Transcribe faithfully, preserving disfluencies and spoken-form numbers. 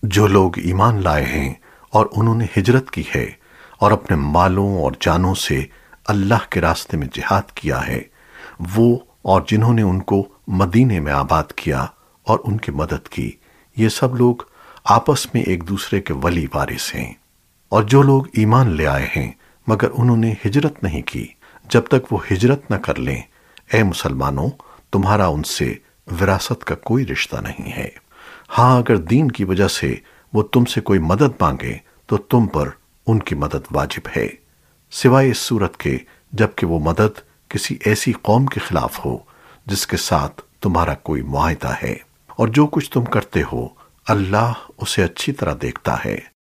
जो लोग ईमान लाए हैं और उन्होंने हिजरत की है और अपने मालों और जानों से अल्लाह के रास्ते में जिहाद किया है, वो और जिन्होंने उनको मदीने में आबाद किया और उनकी मदद की, ये सब लोग आपस में एक दूसरे के वली वारिस हैं। और जो लोग ईमान ले आए हैं मगर उन्होंने हिजरत नहीं की, जब तक वो हिजरत न कर लें, ए मुसलमानों, तुम्हारा उनसे विरासत का कोई रिश्ता नहीं है। हाँ, अगर दीन की वजह से वो तुमसे कोई मदद मांगे तो तुम पर उनकी मदद वाजिब है, सिवाय इस सूरत के जबकि वो मदद किसी ऐसी कौम के खिलाफ हो जिसके साथ तुम्हारा कोई मुआहिदा है। और जो कुछ तुम करते हो अल्लाह उसे अच्छी तरह देखता है।